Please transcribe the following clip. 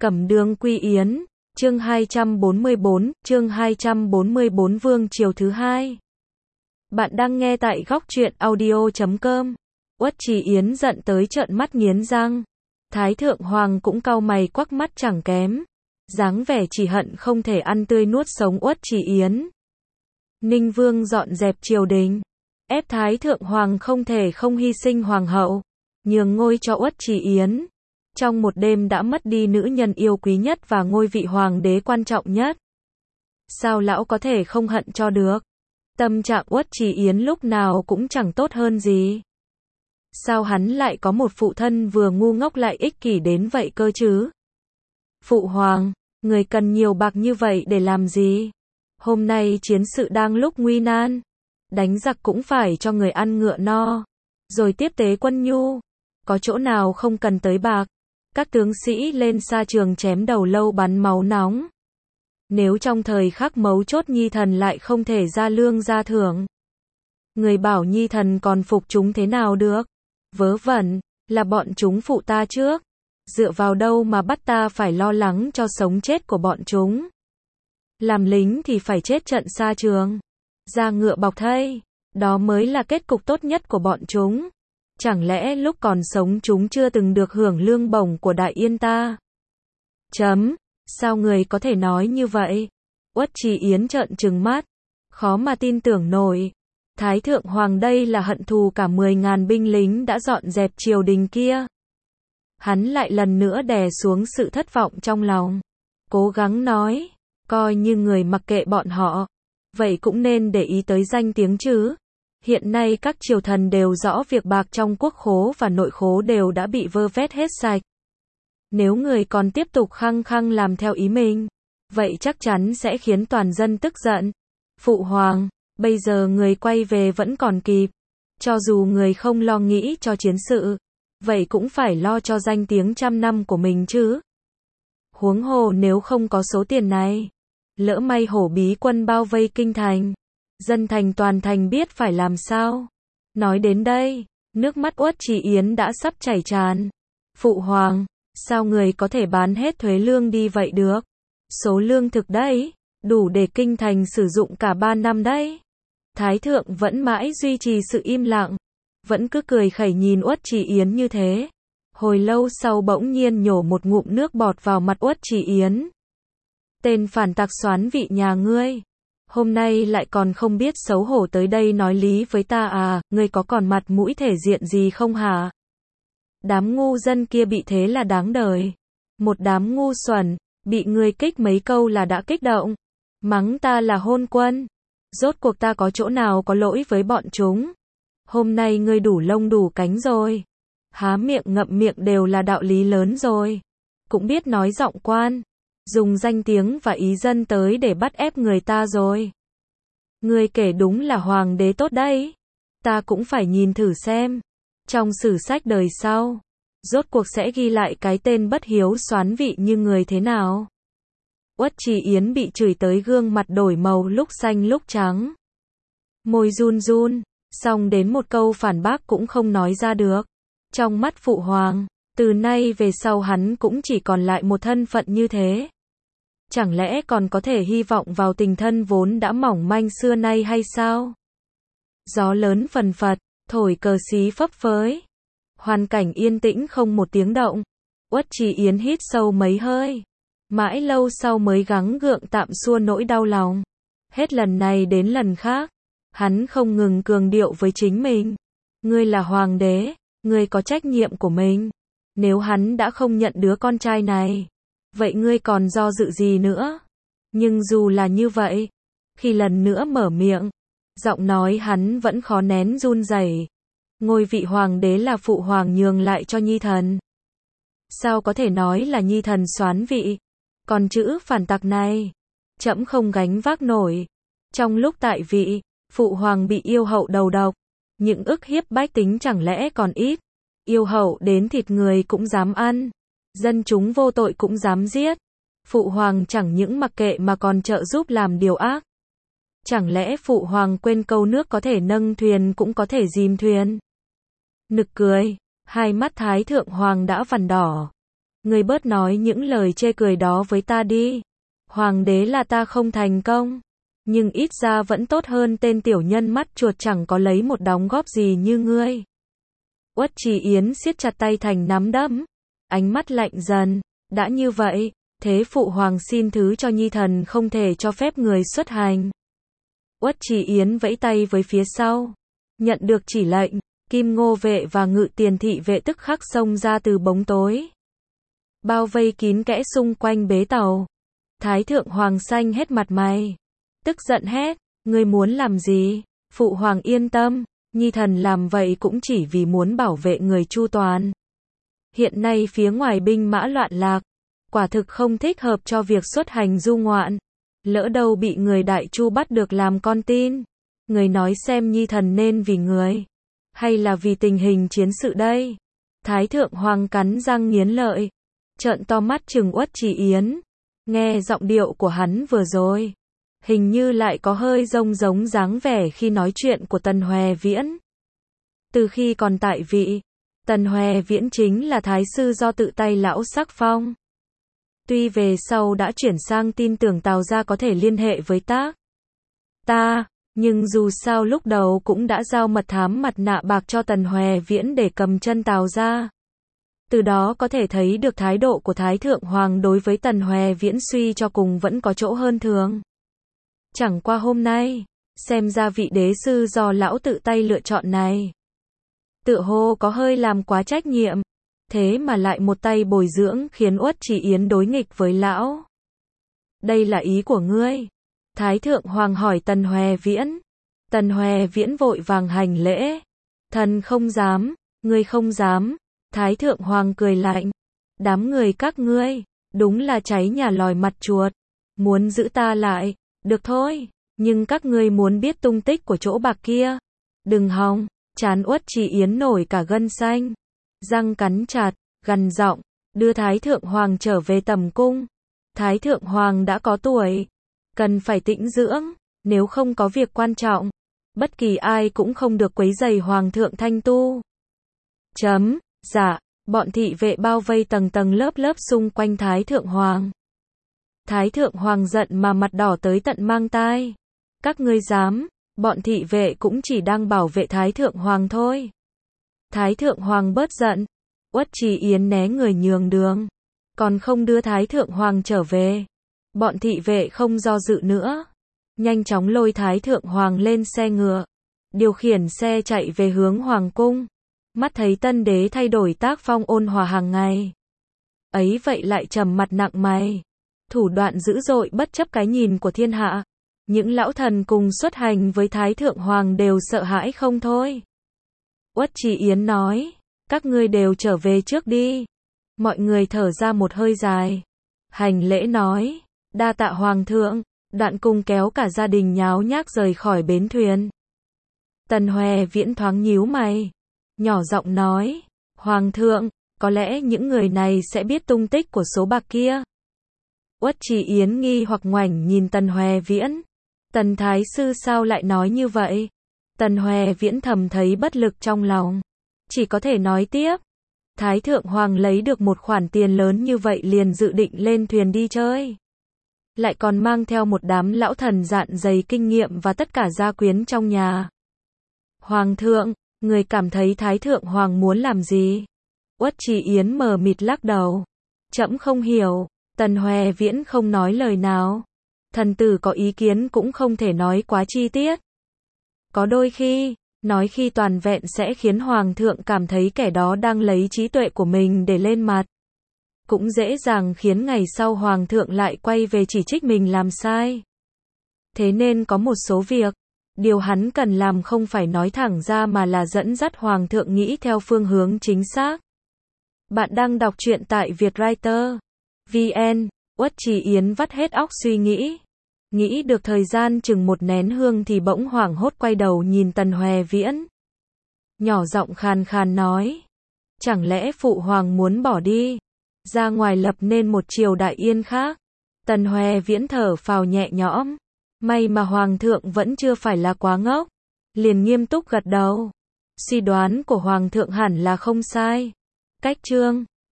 Cẩm Đường Quy Yến, chương 244 Vương triều thứ hai. Bạn đang nghe tại góc truyện audio.com. Uất Trì Yến giận tới trợn mắt nghiến răng. Thái thượng hoàng cũng cau mày quắc mắt chẳng kém. Dáng vẻ chỉ hận không thể ăn tươi nuốt sống Uất Trì Yến. Ninh Vương dọn dẹp triều đình, ép Thái thượng hoàng không thể không hy sinh hoàng hậu, nhường ngôi cho Uất Trì Yến. Trong một đêm đã mất đi nữ nhân yêu quý nhất và ngôi vị hoàng đế quan trọng nhất. Sao lão có thể không hận cho được? Tâm trạng Uất Trì Yến lúc nào cũng chẳng tốt hơn gì. Sao hắn lại có một phụ thân vừa ngu ngốc lại ích kỷ đến vậy cơ chứ? Phụ hoàng, người cần nhiều bạc như vậy để làm gì? Hôm nay chiến sự đang lúc nguy nan. Đánh giặc cũng phải cho người ăn ngựa no. Rồi tiếp tế quân nhu. Có chỗ nào không cần tới bạc? Các tướng sĩ lên xa trường chém đầu lâu bắn máu nóng. Nếu trong thời khắc mấu chốt nhi thần lại không thể ra lương ra thưởng, người bảo nhi thần còn phục chúng thế nào được? Vớ vẩn, là bọn chúng phụ ta trước. Dựa vào đâu mà bắt ta phải lo lắng cho sống chết của bọn chúng? Làm lính thì phải chết trận xa trường, ra ngựa bọc thây, đó mới là kết cục tốt nhất của bọn chúng. Chẳng lẽ lúc còn sống chúng chưa từng được hưởng lương bổng của Đại Yên ta? Sao người có thể nói như vậy? Uất Trì Yến trợn trừng mắt, khó mà tin tưởng nổi. Thái thượng hoàng đây là hận thù cả 10.000 binh lính đã dọn dẹp triều đình kia. Hắn lại lần nữa đè xuống sự thất vọng trong lòng, cố gắng nói, coi như người mặc kệ bọn họ, vậy cũng nên để ý tới danh tiếng chứ. Hiện nay các triều thần đều rõ việc bạc trong quốc khố và nội khố đều đã bị vơ vét hết sạch. Nếu người còn tiếp tục khăng khăng làm theo ý mình, vậy chắc chắn sẽ khiến toàn dân tức giận. Phụ hoàng, bây giờ người quay về vẫn còn kịp. Cho dù người không lo nghĩ cho chiến sự, vậy cũng phải lo cho danh tiếng trăm năm của mình chứ. Huống hồ nếu không có số tiền này, lỡ may hổ bí quân bao vây kinh thành, dân thành toàn thành biết phải làm sao. Nói đến đây, nước mắt Uất Trì Yến đã sắp chảy tràn. Phụ hoàng, sao người có thể bán hết thuế lương đi vậy được? Số lương thực đấy, đủ để kinh thành sử dụng cả 3 năm đấy. Thái thượng vẫn mãi duy trì sự im lặng, vẫn cứ cười khẩy nhìn Uất Trì Yến như thế. Hồi lâu sau bỗng nhiên nhổ một ngụm nước bọt vào mặt Uất Trì Yến. Tên phản tặc soán vị nhà ngươi, hôm nay lại còn không biết xấu hổ tới đây nói lý với ta à? Ngươi có còn mặt mũi thể diện gì không hả? Đám ngu dân kia bị thế là đáng đời. Một đám ngu xuẩn, bị ngươi kích mấy câu là đã kích động, mắng ta là hôn quân. Rốt cuộc ta có chỗ nào có lỗi với bọn chúng? Hôm nay ngươi đủ lông đủ cánh rồi. Há miệng ngậm miệng đều là đạo lý lớn rồi. Cũng biết nói giọng quan, dùng danh tiếng và ý dân tới để bắt ép người ta rồi. Ngươi kể đúng là hoàng đế tốt đấy. Ta cũng phải nhìn thử xem, trong sử sách đời sau, rốt cuộc sẽ ghi lại cái tên bất hiếu soán vị như người thế nào. Uất Trì Yến bị chửi tới gương mặt đổi màu lúc xanh lúc trắng. Môi run run, xong đến một câu phản bác cũng không nói ra được. Trong mắt phụ hoàng, từ nay về sau hắn cũng chỉ còn lại một thân phận như thế. Chẳng lẽ còn có thể hy vọng vào tình thân vốn đã mỏng manh xưa nay hay sao? Gió lớn phần phật, thổi cờ xí phấp phới. Hoàn cảnh yên tĩnh không một tiếng động. Uất Trì Yến hít sâu mấy hơi, mãi lâu sau mới gắng gượng tạm xua nỗi đau lòng. Hết lần này đến lần khác, hắn không ngừng cường điệu với chính mình. Ngươi là hoàng đế, ngươi có trách nhiệm của mình. Nếu hắn đã không nhận đứa con trai này, vậy ngươi còn do dự gì nữa? Nhưng dù là như vậy, khi lần nữa mở miệng, giọng nói hắn vẫn khó nén run rẩy. Ngôi vị hoàng đế là phụ hoàng nhường lại cho nhi thần. Sao có thể nói là nhi thần soán vị? Còn chữ phản tặc này, trẫm không gánh vác nổi. Trong lúc tại vị, phụ hoàng bị yêu hậu đầu độc, những ức hiếp bách tính chẳng lẽ còn ít? Yêu hậu đến thịt người cũng dám ăn, dân chúng vô tội cũng dám giết. Phụ hoàng chẳng những mặc kệ mà còn trợ giúp làm điều ác. Chẳng lẽ phụ hoàng quên câu nước có thể nâng thuyền cũng có thể chìm thuyền? Nực cười, hai mắt Thái thượng hoàng đã vằn đỏ. Ngươi bớt nói những lời chê cười đó với ta đi. Hoàng đế là ta không thành công, nhưng ít ra vẫn tốt hơn tên tiểu nhân mắt chuột chẳng có lấy một đóng góp gì như ngươi. Uất Trì Yến siết chặt tay thành nắm đấm, ánh mắt lạnh dần. Đã như vậy, thế phụ hoàng xin thứ cho nhi thần không thể cho phép người xuất hành. Uất Trì Yến vẫy tay với phía sau. Nhận được chỉ lệnh, Kim Ngô vệ và Ngự Tiền thị vệ tức khắc xông ra từ bóng tối, bao vây kín kẽ xung quanh bế tàu. Thái thượng hoàng xanh hết mặt mày, tức giận hét, ngươi muốn làm gì? Phụ hoàng yên tâm, nhi thần làm vậy cũng chỉ vì muốn bảo vệ người chu toàn. Hiện nay phía ngoài binh mã loạn lạc, quả thực không thích hợp cho việc xuất hành du ngoạn. Lỡ đâu bị người Đại Chu bắt được làm con tin, người nói xem nhi thần nên vì người, hay là vì tình hình chiến sự đây? Thái thượng hoàng cắn răng nghiến lợi, trợn to mắt trừng Uất Trì Yến. Nghe giọng điệu của hắn vừa rồi, hình như lại có hơi giống dáng vẻ khi nói chuyện của Tần Hoè Viễn. Từ khi còn tại vị, Tần Hoè Viễn chính là thái sư do tự tay lão sắc phong. Tuy về sau đã chuyển sang tin tưởng Tào gia có thể liên hệ với ta, nhưng dù sao lúc đầu cũng đã giao mật thám mặt nạ bạc cho Tần Hoè Viễn để cầm chân Tào gia. Từ đó có thể thấy được thái độ của Thái thượng hoàng đối với Tần Hoè Viễn suy cho cùng vẫn có chỗ hơn thường. Chẳng qua hôm nay, xem ra vị đế sư do lão tự tay lựa chọn này, tựa hồ có hơi làm quá trách nhiệm, thế mà lại một tay bồi dưỡng khiến Uất Trì Yến đối nghịch với lão. Đây là ý của ngươi? Thái thượng hoàng hỏi Tần Hoè Viễn. Tần Hoè Viễn vội vàng hành lễ. Thần không dám, ngươi không dám. Thái thượng hoàng cười lạnh. Đám người các ngươi, đúng là cháy nhà lòi mặt chuột. Muốn giữ ta lại, được thôi, nhưng các ngươi muốn biết tung tích của chỗ bạc kia. Đừng hòng, trán Uất Trì Yến nổi cả gân xanh. Răng cắn chặt, gằn giọng, đưa Thái thượng hoàng trở về tầm cung. Thái thượng hoàng đã có tuổi, cần phải tĩnh dưỡng, nếu không có việc quan trọng, bất kỳ ai cũng không được quấy rầy hoàng thượng thanh tu. Dạ, bọn thị vệ bao vây tầng tầng lớp lớp xung quanh Thái thượng hoàng. Thái thượng hoàng giận mà mặt đỏ tới tận mang tai. Các ngươi dám, bọn thị vệ cũng chỉ đang bảo vệ Thái thượng hoàng thôi. Thái thượng hoàng bớt giận, Uất Trì Yến né người nhường đường, còn không đưa Thái thượng hoàng trở về. Bọn thị vệ không do dự nữa, nhanh chóng lôi Thái thượng hoàng lên xe ngựa, điều khiển xe chạy về hướng hoàng cung. Mắt thấy tân đế thay đổi tác phong ôn hòa hàng ngày, ấy vậy lại trầm mặt nặng mày, thủ đoạn dữ dội bất chấp cái nhìn của thiên hạ. Những lão thần cùng xuất hành với Thái thượng hoàng đều sợ hãi không thôi. Uất Trì Yến nói, các ngươi đều trở về trước đi. Mọi người thở ra một hơi dài, hành lễ nói, đa tạ hoàng thượng, đoạn cùng kéo cả gia đình nháo nhác rời khỏi bến thuyền. Tần Hoè Viễn thoáng nhíu mày, nhỏ giọng nói, hoàng thượng, có lẽ những người này sẽ biết tung tích của số bạc kia. Uất Trì Yến nghi hoặc ngoảnh nhìn Tần Hoè Viễn. Tần thái sư sao lại nói như vậy? Tần Hoè Viễn thầm thấy bất lực trong lòng, chỉ có thể nói tiếp. Thái thượng hoàng lấy được một khoản tiền lớn như vậy liền dự định lên thuyền đi chơi, lại còn mang theo một đám lão thần dạn dày kinh nghiệm và tất cả gia quyến trong nhà. Hoàng thượng, người cảm thấy Thái thượng hoàng muốn làm gì? Uất Trì Yến mờ mịt lắc đầu. Trẫm không hiểu. Tần Hoè Viễn không nói lời nào. Thần tử có ý kiến cũng không thể nói quá chi tiết. Có đôi khi, nói khi toàn vẹn sẽ khiến hoàng thượng cảm thấy kẻ đó đang lấy trí tuệ của mình để lên mặt. Cũng dễ dàng khiến ngày sau hoàng thượng lại quay về chỉ trích mình làm sai. Thế nên có một số việc, điều hắn cần làm không phải nói thẳng ra mà là dẫn dắt hoàng thượng nghĩ theo phương hướng chính xác. Bạn đang đọc truyện tại Vietwriter VN. Uất Trì Yến vắt hết óc suy nghĩ. Nghĩ được thời gian chừng một nén hương thì bỗng hoảng hốt quay đầu nhìn Tần Hoè Viễn. Nhỏ giọng khàn khàn nói. Chẳng lẽ phụ hoàng muốn bỏ đi, ra ngoài lập nên một triều đại yên khác? Tần Hoè Viễn thở phào nhẹ nhõm. May mà hoàng thượng vẫn chưa phải là quá ngốc. Liền nghiêm túc gật đầu. Suy đoán của hoàng thượng hẳn là không sai. Cách chương